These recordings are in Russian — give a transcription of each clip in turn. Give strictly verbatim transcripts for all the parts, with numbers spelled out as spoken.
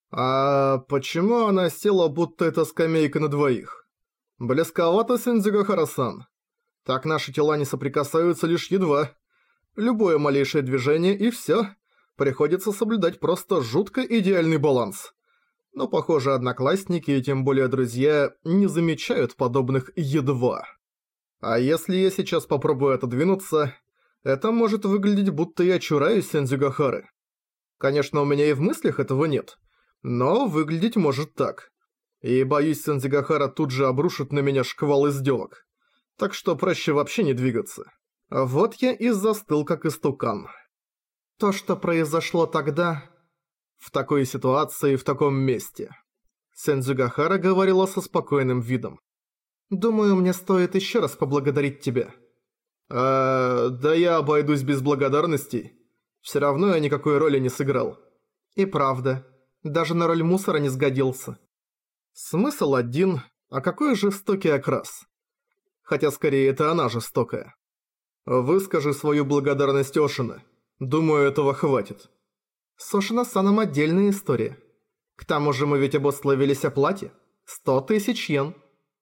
А почему она села, будто это скамейка на двоих? Близковато, Синдзюгахара-сан. Так наши тела не соприкасаются лишь едва. Любое малейшее движение и всё. Приходится соблюдать просто жутко идеальный баланс. Но, похоже, одноклассники и тем более друзья не замечают подобных едва. А если я сейчас попробую отодвинуться, это может выглядеть, будто я чураюсь Синдзюгахары. Конечно, у меня и в мыслях этого нет, но выглядеть может так. И боюсь, Синдзюгахара тут же обрушит на меня шквал издевок. Так что проще вообще не двигаться. А вот я и застыл, как истукан. То, что произошло тогда, в такой ситуации, в таком месте. Синдзюгахара говорила со спокойным видом. «Думаю, мне стоит еще раз поблагодарить тебя». «А, да я обойдусь без благодарностей. Все равно я никакой роли не сыграл». «И правда, даже на роль мусора не сгодился». Смысл один, а какой жестокий окрас. Хотя скорее это она жестокая. Выскажи свою благодарность Ошина. Думаю, этого хватит. С Ошина-саном отдельная история. К тому же мы ведь обусловились о плате. Сто тысяч йен.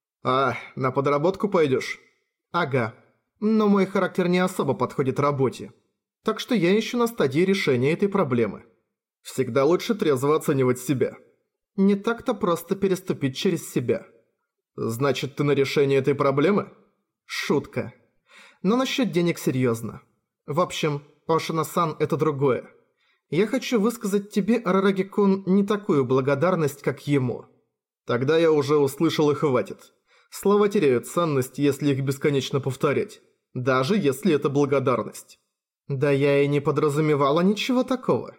А, на подработку пойдешь? Ага. Но мой характер не особо подходит работе. Так что я ищу на стадии решения этой проблемы. Всегда лучше трезво оценивать себя. Не так-то просто переступить через себя. Значит, ты на решение этой проблемы? Шутка. Но насчет денег серьезно. В общем, Ошина-сан – это другое. Я хочу высказать тебе, Арараги-кун, не такую благодарность, как ему. Тогда я уже услышал и хватит. Слова теряют ценность, если их бесконечно повторять. Даже если это благодарность. Да я и не подразумевала ничего такого.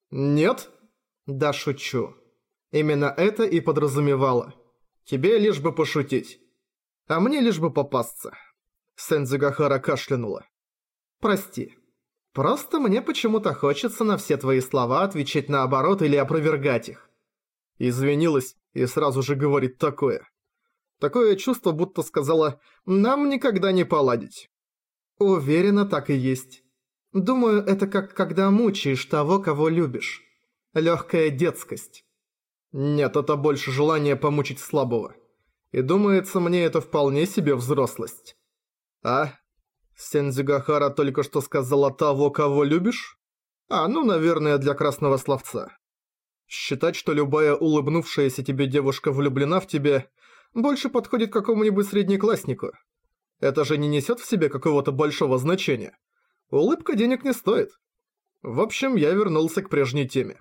Нет? Да шучу. Именно это и подразумевала. Тебе лишь бы пошутить. А мне лишь бы попасться. Синдзюгахара кашлянула. Прости. Просто мне почему-то хочется на все твои слова отвечать наоборот или опровергать их. Извинилась и сразу же говорит такое. Такое чувство, будто сказала «нам никогда не поладить». Уверена, так и есть. Думаю, это как когда мучаешь того, кого любишь. Легкая детскость. Нет, это больше желание помучить слабого. И думается, мне это вполне себе взрослость. А? Синдзюгахара только что сказала того, кого любишь? А, ну, наверное, для красного словца. Считать, что любая улыбнувшаяся тебе девушка влюблена в тебя, больше подходит какому-нибудь среднекласснику. Это же не несет в себе какого-то большого значения. Улыбка денег не стоит. В общем, я вернулся к прежней теме.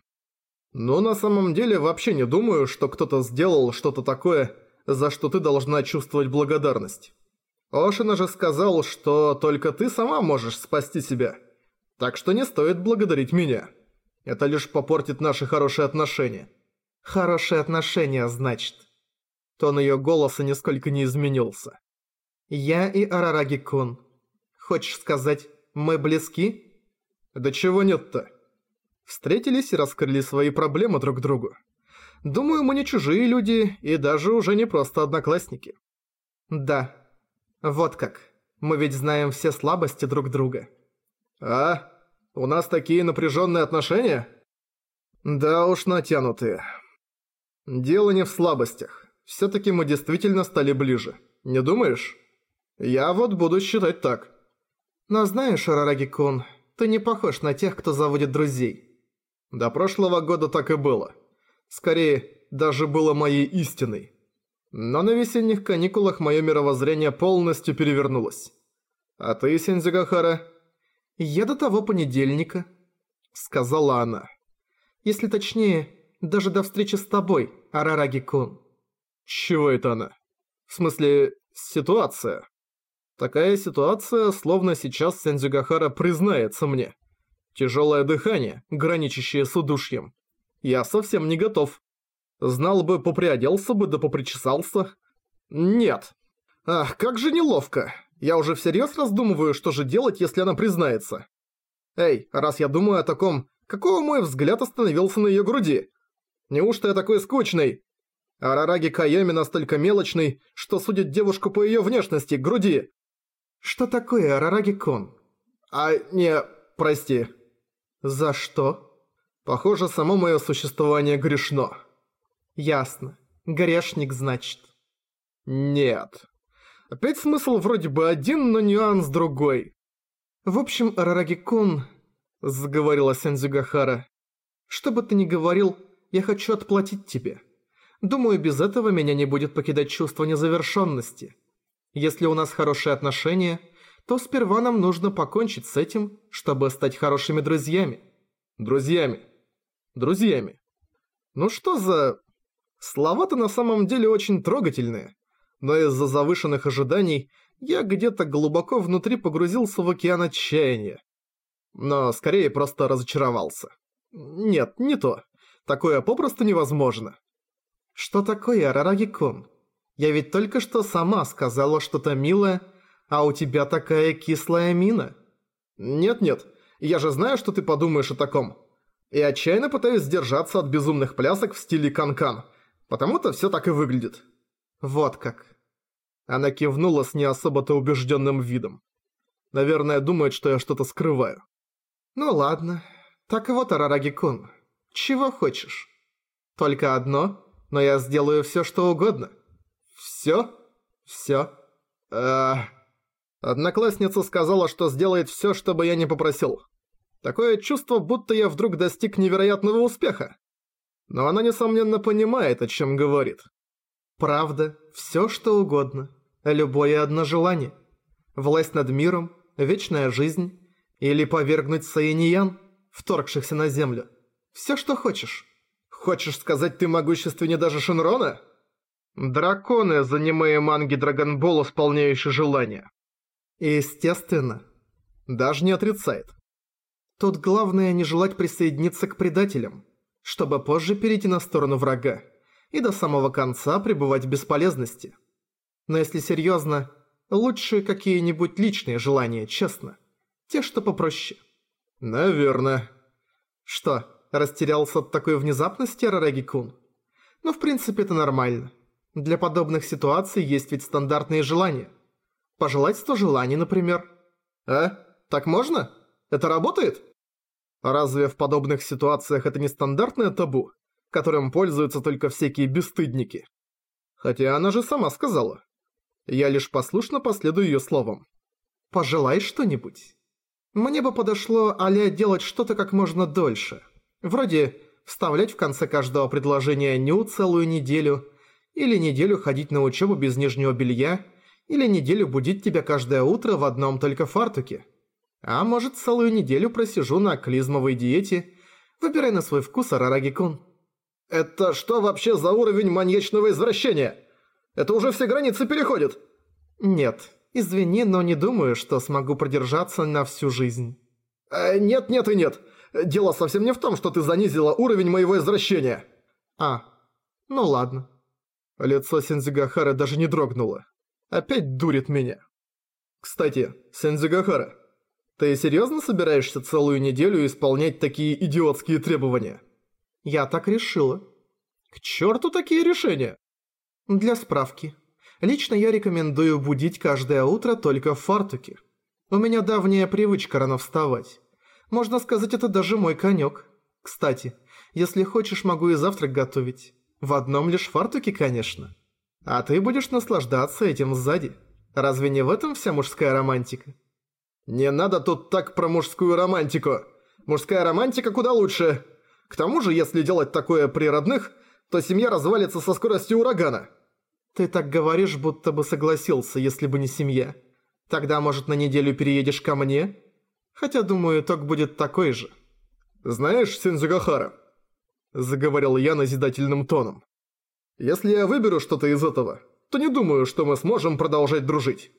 Но на самом деле вообще не думаю, что кто-то сделал что-то такое, за что ты должна чувствовать благодарность. Ошина же сказал, что только ты сама можешь спасти себя. Так что не стоит благодарить меня. Это лишь попортит наши хорошие отношения. Хорошие отношения, значит. Тон её голоса нисколько не изменился. Я и Арараги-кун. Хочешь сказать, мы близки? Да чего нет-то? Встретились и раскрыли свои проблемы друг другу. Думаю, мы не чужие люди и даже уже не просто одноклассники. Да. Вот как. Мы ведь знаем все слабости друг друга. А? У нас такие напряженные отношения? Да уж натянутые. Дело не в слабостях. Все-таки мы действительно стали ближе. Не думаешь? Я вот буду считать так. Но знаешь, Арараги-кун, ты не похож на тех, кто заводит друзей. До прошлого года так и было. Скорее, даже было моей истиной. Но на весенних каникулах мое мировоззрение полностью перевернулось. А ты, Синдзюгахара? Я до того понедельника, сказала она. Если точнее, даже до встречи с тобой, Арараги-кун. Чего это она? В смысле, ситуация? Такая ситуация, словно сейчас Синдзюгахара признается мне. Тяжелое дыхание, граничащее с удушьем. Я совсем не готов. Знал бы, поприоделся бы да попричесался. Нет. Ах, как же неловко. Я уже всерьез раздумываю, что же делать, если она признается. Эй, раз я думаю о таком, какого мой взгляд остановился на её груди? Неужто я такой скучный? Арараги Кайоми настолько мелочный, что судит девушку по её внешности, груди. Что такое, Арараги-кун? А, не, прости. За что? Похоже, само мое существование грешно. Ясно. Грешник, значит. Нет. Опять смысл вроде бы один, но нюанс другой. В общем, Арараги-кун, заговорила Сензюгахара, что бы ты ни говорил, я хочу отплатить тебе. Думаю, без этого меня не будет покидать чувство незавершенности. Если у нас хорошие отношения, то сперва нам нужно покончить с этим, чтобы стать хорошими друзьями. Друзьями. Друзьями. Ну что за... Слова-то на самом деле очень трогательные, но из-за завышенных ожиданий я где-то глубоко внутри погрузился в океан отчаяния. Но скорее просто разочаровался. Нет, не то. Такое попросту невозможно. Что такое, Арараги-кун? Я ведь только что сама сказала что-то милое, а у тебя такая кислая мина. Нет-нет, я же знаю, что ты подумаешь о таком. И отчаянно пытаюсь сдержаться от безумных плясок в стиле канкан. Потому-то все так и выглядит. Вот как. Она кивнула с не особо-то убежденным видом. Наверное, думает, что я что-то скрываю. Ну ладно. Так вот, Арараги-кун, чего хочешь? Только одно, но я сделаю все, что угодно. Все? Все. Эээ... Одноклассница сказала, что сделает все, что бы я не попросил. Такое чувство, будто я вдруг достиг невероятного успеха. Но она, несомненно, понимает, о чем говорит. Правда, все что угодно. Любое одно желание. Власть над миром, вечная жизнь. Или повергнуть Саениян, вторгшихся на землю. Все, что хочешь. Хочешь сказать, ты могущественнее даже Шинрона? Драконы, из аниме и манги Драгонбол, исполняющие желания. Естественно. Даже не отрицает. Тут главное не желать присоединиться к предателям, чтобы позже перейти на сторону врага и до самого конца пребывать в бесполезности. Но если серьезно, лучше какие-нибудь личные желания, честно. Те, что попроще. Наверное. Что, растерялся от такой внезапности, Арараги-кун? Ну, в принципе, это нормально. Для подобных ситуаций есть ведь стандартные желания. Пожелать сто желаний, например. А? Так можно? Это работает? Разве в подобных ситуациях это не стандартное табу, которым пользуются только всякие бесстыдники? Хотя она же сама сказала. Я лишь послушно последую ее словам. Пожелай что-нибудь. Мне бы подошло а-ля делать что-то как можно дольше. Вроде вставлять в конце каждого предложения «ню» целую неделю, или неделю ходить на учебу без нижнего белья, или неделю будить тебя каждое утро в одном только фартуке. А может, целую неделю просижу на клизмовой диете. Выбирай на свой вкус, Арараги-кун. Это что вообще за уровень маньячного извращения? Это уже все границы переходит. Нет, извини, но не думаю, что смогу продержаться на всю жизнь. Э, нет, нет и нет. Дело совсем не в том, что ты занизила уровень моего извращения. А, ну ладно. Лицо Сензюгахары даже не дрогнуло. Опять дурит меня. Кстати, Сензюгахара, ты серьезно собираешься целую неделю исполнять такие идиотские требования? Я так решила. К черту такие решения? Для справки. Лично я рекомендую будить каждое утро только в фартуке. У меня давняя привычка рано вставать. Можно сказать, это даже мой конек. Кстати, если хочешь, могу и завтрак готовить. В одном лишь фартуке, конечно. А ты будешь наслаждаться этим сзади. Разве не в этом вся мужская романтика? Не надо тут так про мужскую романтику. Мужская романтика куда лучше. К тому же, если делать такое при родных, то семья развалится со скоростью урагана. Ты так говоришь, будто бы согласился, если бы не семья. Тогда, может, на неделю переедешь ко мне? Хотя, думаю, итог будет такой же. Знаешь, Сензюгахара, заговорил я назидательным тоном. Если я выберу что-то из этого, то не думаю, что мы сможем продолжать дружить.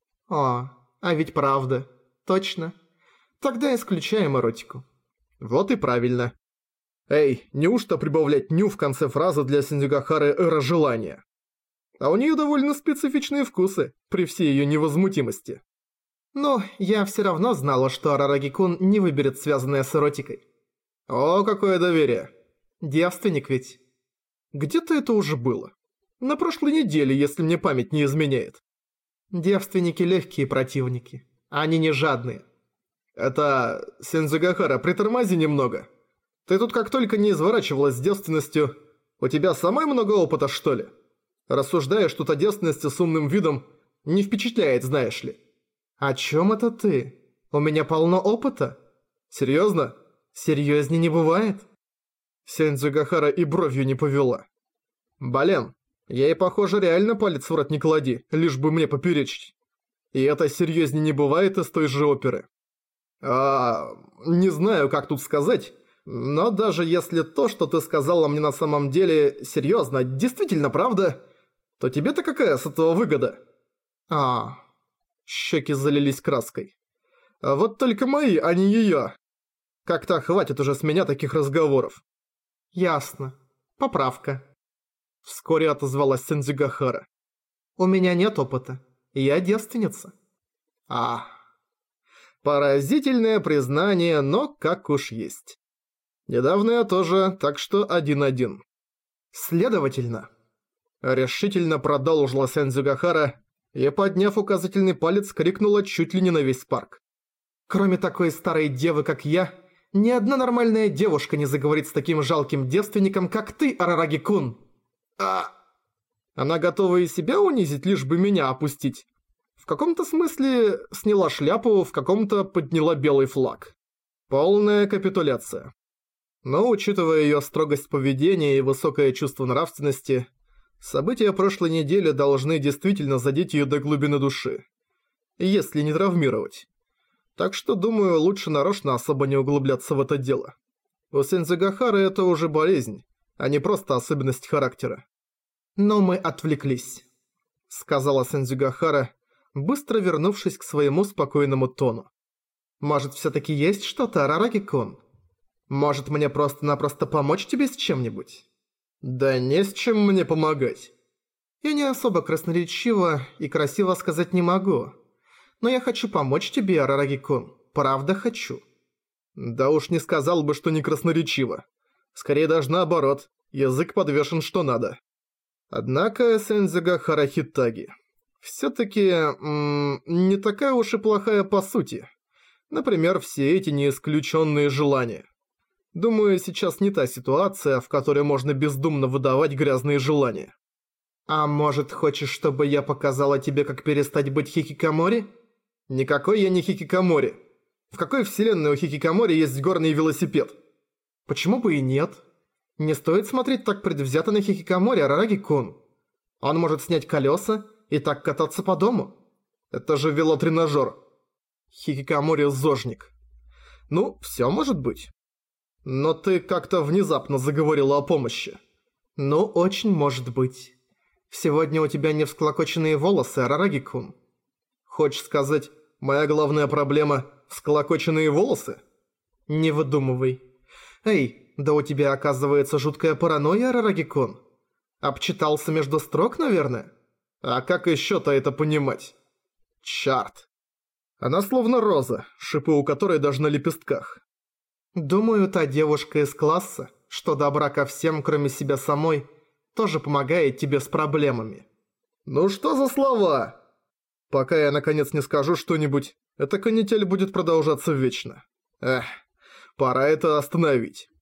О, а ведь правда. Точно. Тогда исключаем эротику. Вот и правильно. Эй, неужто прибавлять «ню» в конце фразы для Сензюгахары «разжелания»? А у нее довольно специфичные вкусы, при всей ее невозмутимости. Но я все равно знала, что Арараги-кун не выберет связанное с эротикой. О, какое доверие. Девственник ведь. Где-то это уже было. На прошлой неделе, если мне память не изменяет. Девственники легкие противники. Они не жадные. Это... Сензюгахара, притормози немного. Ты тут как только не изворачивалась с девственностью, у тебя самой много опыта, что ли? Рассуждаешь тут о девственности с умным видом, не впечатляет, знаешь ли. О чем это ты? У меня полно опыта. Серьезно? Серьезнее не бывает. Сензюгахара и бровью не повела. Блин, ей, похоже, реально палец в рот не клади, лишь бы мне поперечить. И это серьезнее не бывает из той же оперы. А, не знаю, как тут сказать, но даже если то, что ты сказала мне на самом деле серьезно, действительно правда, то тебе-то какая с этого выгода? А, щеки залились краской. А вот только мои, а не её. Как-то хватит уже с меня таких разговоров. Ясно. Поправка. Вскоре отозвалась Сензюгахара. У меня нет опыта. Я девственница. А, поразительное признание, но как уж есть. Недавно я тоже, так что один-один. Следовательно, решительно продолжила Сензюгахара и, подняв указательный палец, крикнула чуть ли не на весь парк. Кроме такой старой девы, как я, ни одна нормальная девушка не заговорит с таким жалким девственником, как ты, Арараги-кун. А... Она готова и себя унизить, лишь бы меня опустить. В каком-то смысле сняла шляпу, в каком-то подняла белый флаг. Полная капитуляция. Но, учитывая её строгость поведения и высокое чувство нравственности, события прошлой недели должны действительно задеть её до глубины души. Если не травмировать. Так что, думаю, лучше нарочно особо не углубляться в это дело. У Сензюгахары это уже болезнь, а не просто особенность характера. Но мы отвлеклись, сказала Сензюгахара, быстро вернувшись к своему спокойному тону. Может, всё-таки есть что-то, Арараги-кун? Может, мне просто-напросто помочь тебе с чем-нибудь? Да не с чем мне помогать. Я не особо красноречиво и красиво сказать не могу. Но я хочу помочь тебе, Арараги-кун. Правда хочу. Да уж не сказал бы, что не красноречиво. Скорее даже наоборот, язык подвешен что надо. Однако Сензюгахара Хитаги всё-таки не такая уж и плохая по сути. Например, все эти неисключенные желания. Думаю, сейчас не та ситуация, в которой можно бездумно выдавать грязные желания. А может, хочешь, чтобы я показала тебе, как перестать быть хикикамори? Никакой я не хикикамори. В какой вселенной у хикикамори есть горный велосипед? Почему бы и нет? Не стоит смотреть так предвзято на хикикамори, Арараги-кун. Он может снять колеса и так кататься по дому. Это же велотренажер. Хикикамори зожник. Ну, всё может быть. Но ты как-то внезапно заговорила о помощи. Ну, очень может быть. Сегодня у тебя не всклокоченные волосы, Арараги-кун. Хочешь сказать, моя главная проблема – всклокоченные волосы? Не выдумывай. Эй, да у тебя оказывается жуткая паранойя, Арараги-кун. Обчитался между строк, наверное? А как ещё-то это понимать? Чёрт. Она словно роза, шипы у которой даже на лепестках. Думаю, та девушка из класса, что добра ко всем, кроме себя самой, тоже помогает тебе с проблемами. Ну что за слова? Пока я наконец не скажу что-нибудь, эта канитель будет продолжаться вечно. Эх, пора это остановить.